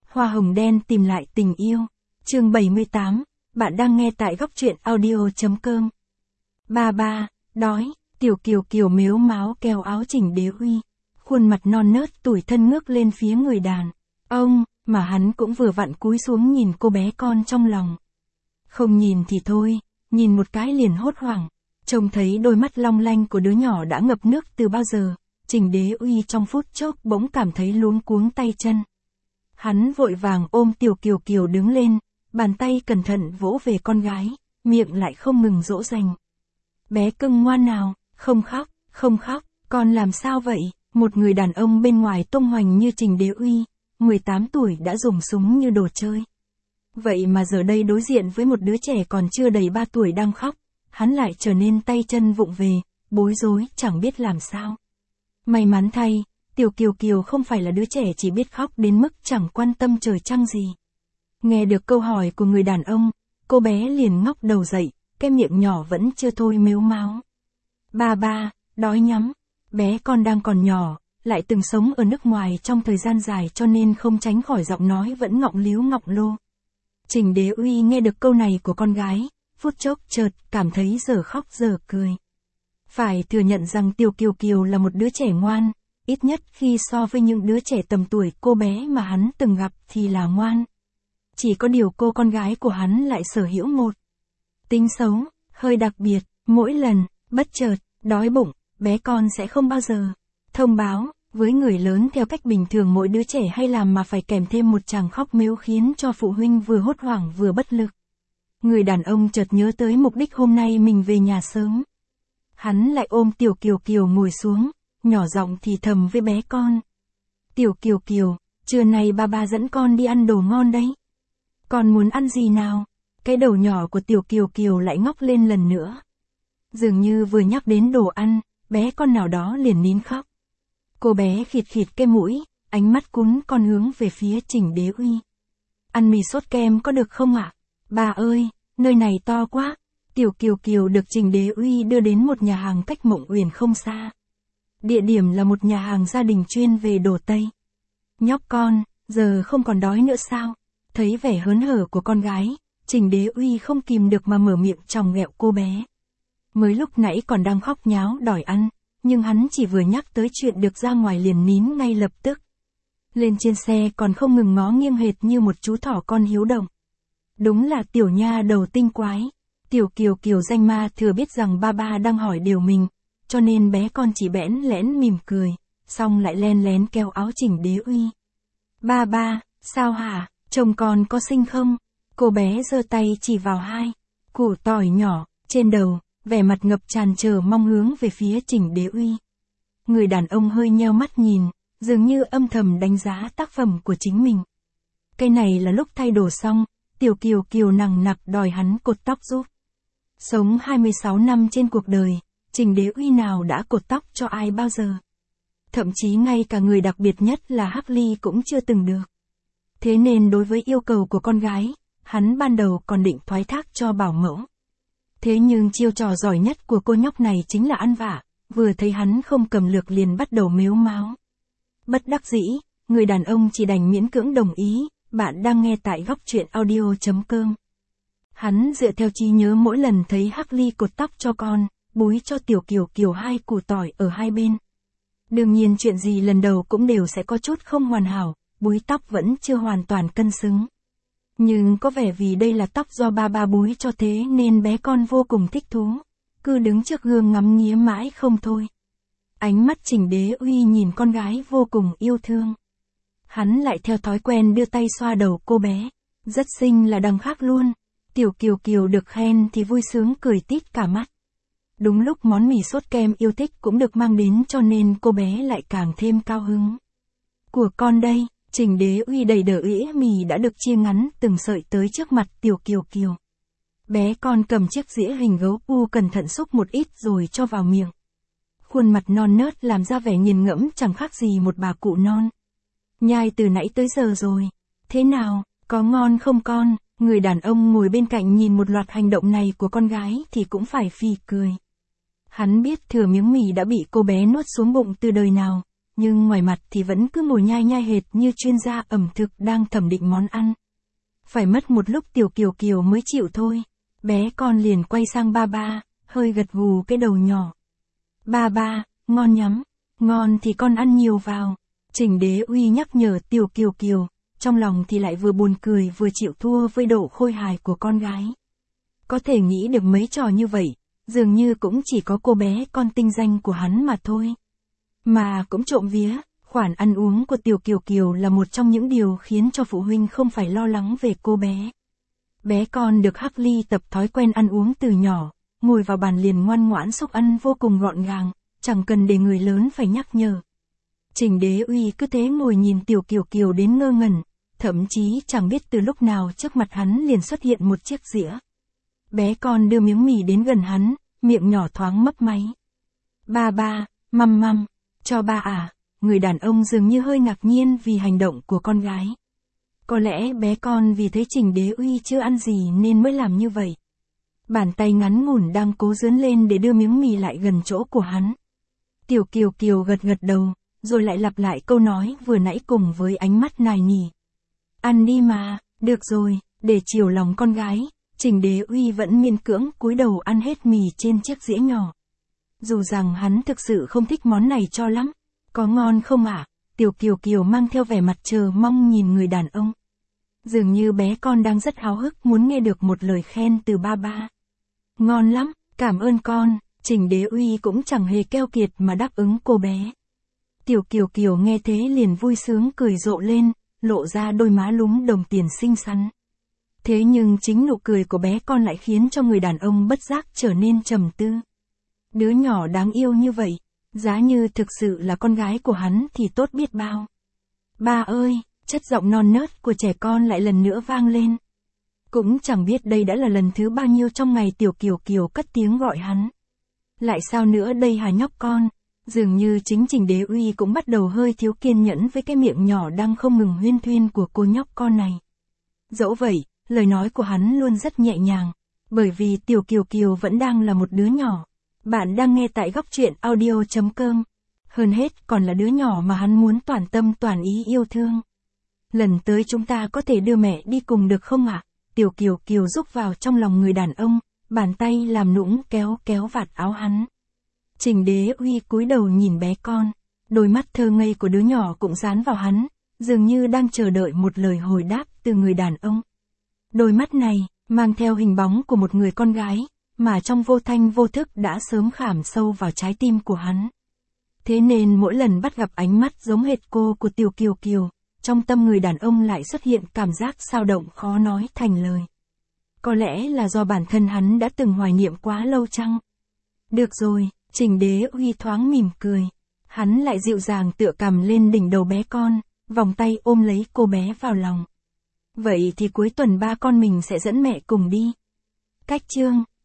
Hoa hồng đen tìm lại tình yêu. Chương 78, bạn đang nghe tại góc truyện audio.com. Ba, đói, Tiểu Kiều Kiều mếu máo kéo áo Trình Đế Uy. Khuôn mặt non nớt tủi thân ngước lên phía người đàn ông, mà hắn cũng vừa vặn cúi xuống nhìn cô bé con trong lòng. Không nhìn thì thôi, nhìn một cái liền hốt hoảng. Trông thấy đôi mắt long lanh của đứa nhỏ đã ngập nước từ bao giờ, Trình Đế Uy trong phút chốc bỗng cảm thấy luống cuống tay chân. Hắn vội vàng ôm Tiểu Kiều Kiều đứng lên, bàn tay cẩn thận vỗ về con gái, miệng lại không ngừng dỗ dành. Bé cưng ngoan nào, không khóc, con làm sao vậy? Một người đàn ông bên ngoài tung hoành như Trình Đế Uy, 18 tuổi đã dùng súng như đồ chơi. Vậy mà giờ đây đối diện với một đứa trẻ còn chưa đầy 3 tuổi đang khóc, hắn lại trở nên tay chân vụng về, bối rối, chẳng biết làm sao. May mắn thay, Tiểu Kiều Kiều không phải là đứa trẻ chỉ biết khóc đến mức chẳng quan tâm trời trăng gì. Nghe được câu hỏi của người đàn ông, cô bé liền ngóc đầu dậy, cái miệng nhỏ vẫn chưa thôi mếu máo. Ba, đói nhắm. Bé con đang còn nhỏ, lại từng sống ở nước ngoài trong thời gian dài cho nên không tránh khỏi giọng nói vẫn ngọng líu ngọng lô. Trình Đế Uy nghe được câu này của con gái, phút chốc chợt cảm thấy giờ khóc giờ cười. Phải thừa nhận rằng Tiểu Kiều Kiều là một đứa trẻ ngoan, ít nhất khi so với những đứa trẻ tầm tuổi cô bé mà hắn từng gặp thì là ngoan. Chỉ có điều cô con gái của hắn lại sở hữu một tính xấu, hơi đặc biệt, mỗi lần, bất chợt, đói bụng, bé con sẽ không bao giờ thông báo với người lớn theo cách bình thường mỗi đứa trẻ hay làm mà phải kèm thêm một tràng khóc mếu khiến cho phụ huynh vừa hốt hoảng vừa bất lực. Người đàn ông chợt nhớ tới mục đích hôm nay mình về nhà sớm. Hắn lại ôm Tiểu Kiều Kiều ngồi xuống, nhỏ giọng thì thầm với bé con. Tiểu Kiều Kiều, trưa nay ba dẫn con đi ăn đồ ngon đấy. Con muốn ăn gì nào? Cái đầu nhỏ của Tiểu Kiều Kiều lại ngóc lên lần nữa. Dường như vừa nhắc đến đồ ăn, bé con nào đó liền nín khóc. Cô bé khịt khịt cái mũi, ánh mắt cún con hướng về phía Trình Đế Uy. Ăn mì sốt kem có được không ạ? Bà ơi, nơi này to quá. Tiểu Kiều Kiều được Trình Đế Uy đưa đến một nhà hàng cách Mộng Uyển không xa. Địa điểm là một nhà hàng gia đình chuyên về đồ Tây. Nhóc con, giờ không còn đói nữa sao? Thấy vẻ hớn hở của con gái, Trình Đế Uy không kìm được mà mở miệng chòng ghẹo cô bé. Mới lúc nãy còn đang khóc nháo đòi ăn, nhưng hắn chỉ vừa nhắc tới chuyện được ra ngoài liền nín ngay lập tức. Lên trên xe còn không ngừng ngó nghiêng hệt như một chú thỏ con hiếu động. Đúng là tiểu nha đầu tinh quái. Tiểu Kiều Kiều danh ma thừa biết rằng ba đang hỏi điều mình, cho nên bé con chỉ bẽn lẽn mỉm cười, xong lại len lén kéo áo Trình Đế Uy. Ba, sao hả, chồng con có xinh không? Cô bé giơ tay chỉ vào hai củ tỏi nhỏ trên đầu, vẻ mặt ngập tràn chờ mong hướng về phía Trình Đế Uy. Người đàn ông hơi nheo mắt nhìn, dường như âm thầm đánh giá tác phẩm của chính mình. Cái này là lúc thay đồ xong, Tiểu Kiều Kiều nằng nặc đòi hắn cột tóc giúp. Sống 26 năm trên cuộc đời, Trình Đế Uy nào đã cột tóc cho ai bao giờ. Thậm chí ngay cả người đặc biệt nhất là Hắc Ly cũng chưa từng được. Thế nên đối với yêu cầu của con gái, hắn ban đầu còn định thoái thác cho bảo mẫu. Thế nhưng chiêu trò giỏi nhất của cô nhóc này chính là ăn vạ, vừa thấy hắn không cầm lược liền bắt đầu mếu máo. Bất đắc dĩ, người đàn ông chỉ đành miễn cưỡng đồng ý, bạn đang nghe tại góc truyện audio.com. Hắn dựa theo trí nhớ mỗi lần thấy Hắc Ly cột tóc cho con, búi cho Tiểu Kiều Kiều hai củ tỏi ở hai bên. Đương nhiên chuyện gì lần đầu cũng đều sẽ có chút không hoàn hảo, búi tóc vẫn chưa hoàn toàn cân xứng. Nhưng có vẻ vì đây là tóc do ba búi cho thế nên bé con vô cùng thích thú, cứ đứng trước gương ngắm nghía mãi không thôi. Ánh mắt Trình Đế Uy nhìn con gái vô cùng yêu thương. Hắn lại theo thói quen đưa tay xoa đầu cô bé, rất xinh là đằng khác luôn. Tiểu Kiều Kiều được khen thì vui sướng cười tít cả mắt. Đúng lúc món mì sốt kem yêu thích cũng được mang đến cho nên cô bé lại càng thêm cao hứng. Của con đây. Trình Đế Uy đầy đỡ ĩa mì đã được chia ngắn từng sợi tới trước mặt Tiểu Kiều Kiều. Bé con cầm chiếc dĩa hình gấu pu cẩn thận xúc một ít rồi cho vào miệng. Khuôn mặt non nớt làm ra vẻ nghiền ngẫm chẳng khác gì một bà cụ non. Nhai từ nãy tới giờ rồi. Thế nào, có ngon không con? Người đàn ông ngồi bên cạnh nhìn một loạt hành động này của con gái thì cũng phải phì cười. Hắn biết thừa miếng mì đã bị cô bé nuốt xuống bụng từ đời nào. nhưng ngoài mặt thì vẫn cứ ngồi nhai nhai hệt như chuyên gia ẩm thực đang thẩm định món ăn. Phải mất một lúc Tiểu Kiều Kiều mới chịu thôi. Bé con liền quay sang ba ba, hơi gật gù cái đầu nhỏ. Ba ba, ngon nhắm, ngon thì con ăn nhiều vào. Trình Đế Uy nhắc nhở Tiểu Kiều Kiều, trong lòng thì lại vừa buồn cười vừa chịu thua với độ khôi hài của con gái. Có thể nghĩ được mấy trò như vậy, dường như cũng chỉ có cô bé con tinh danh của hắn mà thôi. Mà cũng trộm vía, khoản ăn uống của Tiểu Kiều Kiều là một trong những điều khiến cho phụ huynh không phải lo lắng về cô bé. Bé con được Hắc Ly tập thói quen ăn uống từ nhỏ, ngồi vào bàn liền ngoan ngoãn xúc ăn vô cùng gọn gàng, chẳng cần để người lớn phải nhắc nhở. Trình Đế Uy cứ thế ngồi nhìn Tiểu Kiều Kiều đến ngơ ngẩn, thậm chí chẳng biết từ lúc nào trước mặt hắn liền xuất hiện một chiếc dĩa. Bé con đưa miếng mì đến gần hắn, miệng nhỏ thoáng mấp máy. Ba ba, măm măm, cho ba à, người đàn ông dường như hơi ngạc nhiên vì hành động của con gái. Có lẽ bé con vì thấy Trình Đế Uy chưa ăn gì nên mới làm như vậy. Bàn tay ngắn ngủn đang cố dướn lên để đưa miếng mì lại gần chỗ của hắn. Tiểu Kiều Kiều gật gật đầu, rồi lại lặp lại câu nói vừa nãy cùng với ánh mắt nài nỉ. Ăn đi mà, được rồi, để chiều lòng con gái, Trình Đế Uy vẫn miễn cưỡng cúi đầu ăn hết mì trên chiếc dĩa nhỏ. Dù rằng hắn thực sự không thích món này cho lắm. Có ngon không ạ? Tiểu Kiều Kiều mang theo vẻ mặt chờ mong nhìn người đàn ông. Dường như bé con đang rất háo hức muốn nghe được một lời khen từ ba ba. Ngon lắm, cảm ơn con. Trình Đế Uy cũng chẳng hề keo kiệt mà đáp ứng cô bé. Tiểu Kiều Kiều nghe thế liền vui sướng cười rộ lên, lộ ra đôi má lúm đồng tiền xinh xắn. Thế nhưng chính nụ cười của bé con lại khiến cho người đàn ông bất giác trở nên trầm tư. Đứa nhỏ đáng yêu như vậy, giá như thực sự là con gái của hắn thì tốt biết bao. Ba ơi, chất giọng non nớt của trẻ con lại lần nữa vang lên. Cũng chẳng biết đây đã là lần thứ bao nhiêu trong ngày Tiểu Kiều Kiều cất tiếng gọi hắn. Lại sao nữa đây hả nhóc con? Dường như chính Trình Đế Uy cũng bắt đầu hơi thiếu kiên nhẫn với cái miệng nhỏ đang không ngừng huyên thuyên của cô nhóc con này. Dẫu vậy, lời nói của hắn luôn rất nhẹ nhàng, bởi vì Tiểu Kiều Kiều vẫn đang là một đứa nhỏ. Bạn đang nghe tại góc truyện audio.com. Hơn hết còn là đứa nhỏ mà hắn muốn toàn tâm toàn ý yêu thương. Lần tới chúng ta có thể đưa mẹ đi cùng được không ạ? Tiểu Kiều Kiều rúc vào trong lòng người đàn ông, bàn tay làm nũng kéo kéo vạt áo hắn. Trình Đế Uy cúi đầu nhìn bé con, đôi mắt thơ ngây của đứa nhỏ cũng dán vào hắn, dường như đang chờ đợi một lời hồi đáp từ người đàn ông. Đôi mắt này, mang theo hình bóng của một người con gái, mà trong vô thanh vô thức đã sớm khảm sâu vào trái tim của hắn. Thế nên mỗi lần bắt gặp ánh mắt giống hệt cô của Tiểu Kiều Kiều, trong tâm người đàn ông lại xuất hiện cảm giác xao động khó nói thành lời. Có lẽ là do bản thân hắn đã từng hoài niệm quá lâu chăng? Được rồi, Trình Đế Uy thoáng mỉm cười. Hắn lại dịu dàng tựa cằm lên đỉnh đầu bé con, vòng tay ôm lấy cô bé vào lòng. Vậy thì cuối tuần ba con mình sẽ dẫn mẹ cùng đi. Cách chương